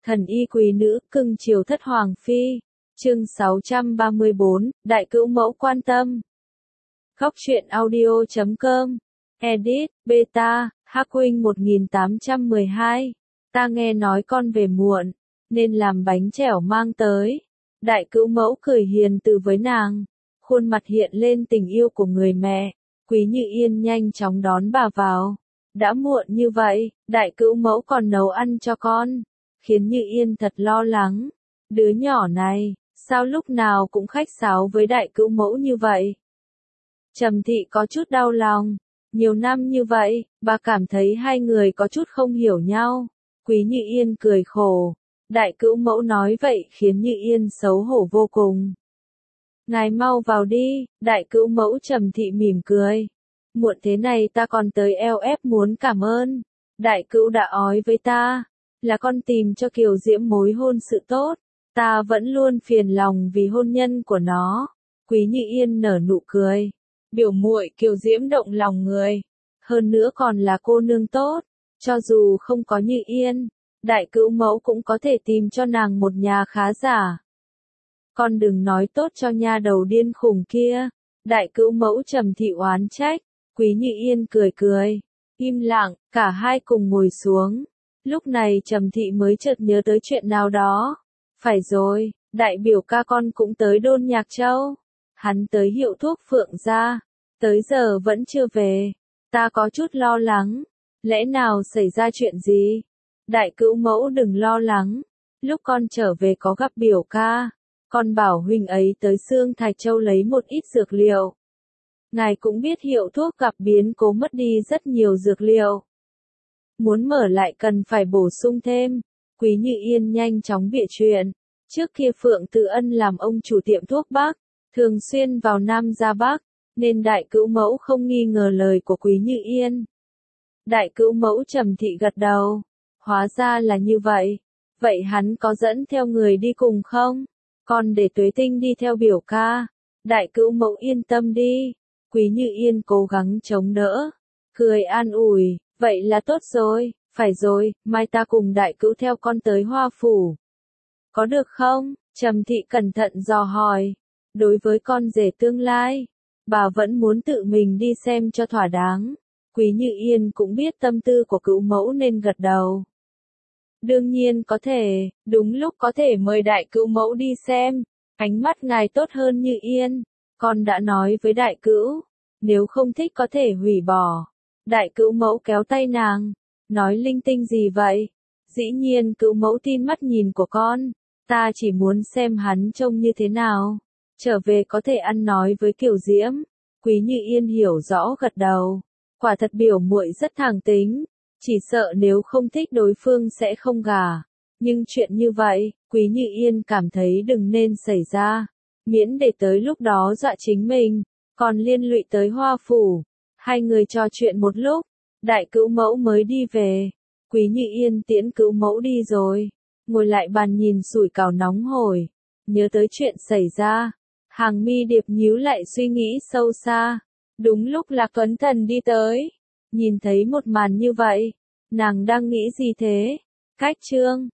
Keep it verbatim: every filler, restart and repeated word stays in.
Thần y quý nữ, cưng chiều thất hoàng phi. Chương sáu trăm ba mươi bốn, Đại cữu mẫu quan tâm. Góc truyện audio chấm com. Edit, Beta, Hắc Huynh một nghìn tám trăm mười hai. Ta nghe nói con về muộn, nên làm bánh chẻo mang tới. Đại cữu mẫu cười hiền từ với nàng, khuôn mặt hiện lên tình yêu của người mẹ. Quý Như Yên nhanh chóng đón bà vào. Đã muộn như vậy, đại cữu mẫu còn nấu ăn cho con, khiến Như Yên thật lo lắng. Đứa nhỏ này, sao lúc nào cũng khách sáo với đại cữu mẫu như vậy? Trầm Thị có chút đau lòng. Nhiều năm như vậy, bà cảm thấy hai người có chút không hiểu nhau. Quý Như Yên cười khổ. Đại cữu mẫu nói vậy khiến Như Yên xấu hổ vô cùng. Ngài mau vào đi, đại cữu mẫu Trầm Thị mỉm cười. Muộn thế này ta còn tới eo ép muốn cảm ơn. Đại cữu đã ói với ta, là con tìm cho Kiều Diễm mối hôn sự tốt. Ta vẫn luôn phiền lòng vì hôn nhân của nó. Quý Như Yên nở nụ cười. Biểu muội Kiều Diễm động lòng người. Hơn nữa còn là cô nương tốt. Cho dù không có Như Yên, đại cữu mẫu cũng có thể tìm cho nàng một nhà khá giả. Con đừng nói tốt cho nha đầu điên khùng kia. Đại cữu mẫu Trầm Thị oán trách. Quý Như Yên cười cười. Im lặng, cả hai cùng ngồi xuống. Lúc này Trầm Thị mới chợt nhớ tới chuyện nào đó. Phải rồi, đại biểu ca con cũng tới Đôn Nhạc Châu. Hắn tới hiệu thuốc Phượng gia. Tới giờ vẫn chưa về. Ta có chút lo lắng. Lẽ nào xảy ra chuyện gì? Đại cữu mẫu đừng lo lắng. Lúc con trở về có gặp biểu ca. Con bảo huynh ấy tới Xương Thạch Châu lấy một ít dược liệu. Ngài cũng biết hiệu thuốc gặp biến cố mất đi rất nhiều dược liệu. Muốn mở lại cần phải bổ sung thêm. Quý Như Yên nhanh chóng bịa chuyện. Trước kia Phượng Tự Ân làm ông chủ tiệm thuốc Bắc, thường xuyên vào Nam ra Bắc, nên đại cữu mẫu không nghi ngờ lời của Quý Như Yên. Đại cữu mẫu Trầm Thị gật đầu. Hóa ra là như vậy. Vậy hắn có dẫn theo người đi cùng không? Còn để Tuế Tinh đi theo biểu ca. Đại cữu mẫu yên tâm đi. Quý Như Yên cố gắng chống đỡ. Cười an ủi. Vậy là tốt rồi. Phải rồi, mai ta cùng đại cữu theo con tới Hoa Phủ. Có được không? Trầm Thị cẩn thận dò hỏi. Đối với con rể tương lai, bà vẫn muốn tự mình đi xem cho thỏa đáng. Quý Như Yên cũng biết tâm tư của cữu mẫu nên gật đầu. Đương nhiên có thể, đúng lúc có thể mời đại cữu mẫu đi xem. Ánh mắt ngài tốt hơn Như Yên. Con đã nói với đại cữu, nếu không thích có thể hủy bỏ. Đại cữu mẫu kéo tay nàng. Nói linh tinh gì vậy? Dĩ nhiên cữu mẫu tin mắt nhìn của con. Ta chỉ muốn xem hắn trông như thế nào. Trở về có thể ăn nói với Kiều Diễm. Quý Như Yên hiểu rõ gật đầu. Quả thật biểu muội rất thẳng tính. Chỉ sợ nếu không thích đối phương sẽ không gả. Nhưng chuyện như vậy, Quý Như Yên cảm thấy đừng nên xảy ra. Miễn để tới lúc đó dọa chính mình. Còn liên lụy tới Hoa Phủ. Hai người trò chuyện một lúc. Đại cữu mẫu mới đi về. Quý Như Yên tiễn cữu mẫu đi rồi. Ngồi lại bàn nhìn sủi cảo nóng hổi. Nhớ tới chuyện xảy ra. Hàng mi điệp nhíu lại suy nghĩ sâu xa. Đúng lúc Lạc Tuấn Thần đi tới. Nhìn thấy một màn như vậy. Nàng đang nghĩ gì thế? Cách chương.